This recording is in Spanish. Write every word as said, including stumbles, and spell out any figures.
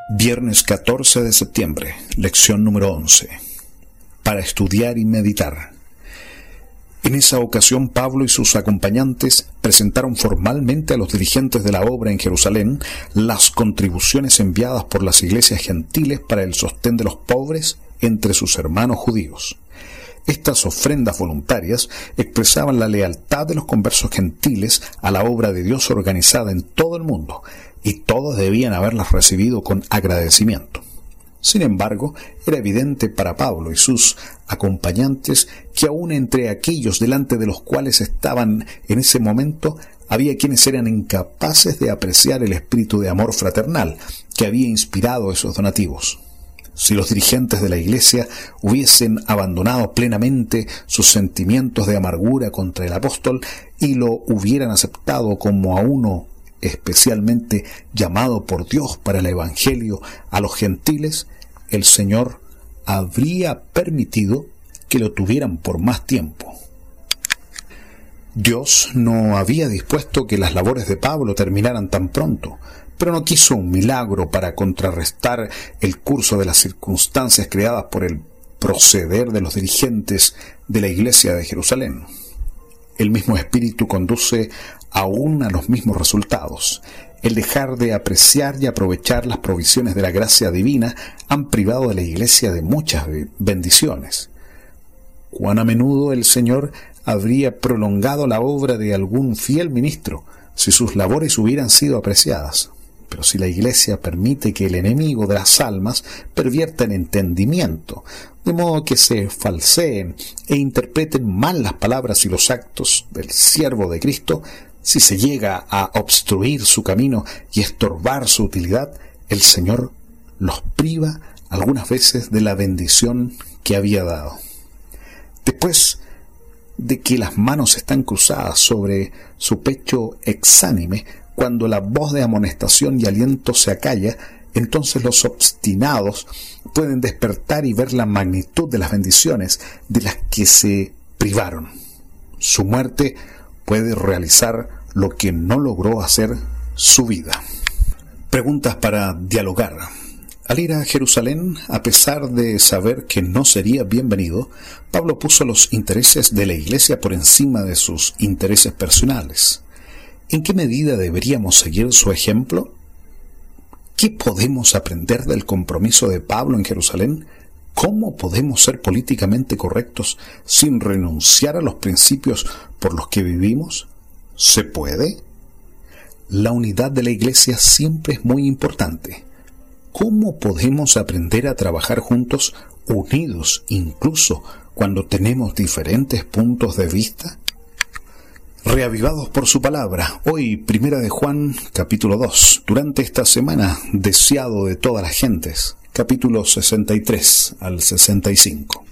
Viernes catorce de septiembre, lección número once. Para estudiar y meditar. En esa ocasión, Pablo y sus acompañantes presentaron formalmente a los dirigentes de la obra en Jerusalén las contribuciones enviadas por las iglesias gentiles para el sostén de los pobres entre sus hermanos judíos. Estas ofrendas voluntarias expresaban la lealtad de los conversos gentiles a la obra de Dios organizada en todo el mundo, y todos debían haberlas recibido con agradecimiento. Sin embargo, era evidente para Pablo y sus acompañantes que aún entre aquellos delante de los cuales estaban en ese momento, había quienes eran incapaces de apreciar el espíritu de amor fraternal que había inspirado esos donativos. Si los dirigentes de la iglesia hubiesen abandonado plenamente sus sentimientos de amargura contra el apóstol y lo hubieran aceptado como a uno especialmente llamado por Dios para el evangelio a los gentiles, el Señor habría permitido que lo tuvieran por más tiempo. Dios no había dispuesto que las labores de Pablo terminaran tan pronto, pero no quiso un milagro para contrarrestar el curso de las circunstancias creadas por el proceder de los dirigentes de la iglesia de Jerusalén. El mismo espíritu conduce aún a los mismos resultados. El dejar de apreciar y aprovechar las provisiones de la gracia divina han privado de la iglesia de muchas bendiciones. Cuán a menudo el Señor habría prolongado la obra de algún fiel ministro si sus labores hubieran sido apreciadas. Pero si la iglesia permite que el enemigo de las almas pervierta el entendimiento, de modo que se falseen e interpreten mal las palabras y los actos del siervo de Cristo, si se llega a obstruir su camino y estorbar su utilidad, el Señor los priva algunas veces de la bendición que había dado. Después de que las manos están cruzadas sobre su pecho exánime, cuando la voz de amonestación y aliento se acalla, entonces los obstinados pueden despertar y ver la magnitud de las bendiciones de las que se privaron. Su muerte puede realizar lo que no logró hacer su vida. Preguntas para dialogar. Al ir a Jerusalén, a pesar de saber que no sería bienvenido, Pablo puso los intereses de la iglesia por encima de sus intereses personales. ¿En qué medida deberíamos seguir su ejemplo? ¿Qué podemos aprender del compromiso de Pablo en Jerusalén? ¿Cómo podemos ser políticamente correctos sin renunciar a los principios por los que vivimos? ¿Se puede? La unidad de la iglesia siempre es muy importante. ¿Cómo podemos aprender a trabajar juntos, unidos, incluso cuando tenemos diferentes puntos de vista? Reavivados por su palabra, hoy Primera de Juan, capítulo dos, durante esta semana, deseado de todas las gentes, capítulos sesenta y tres al sesenta y cinco.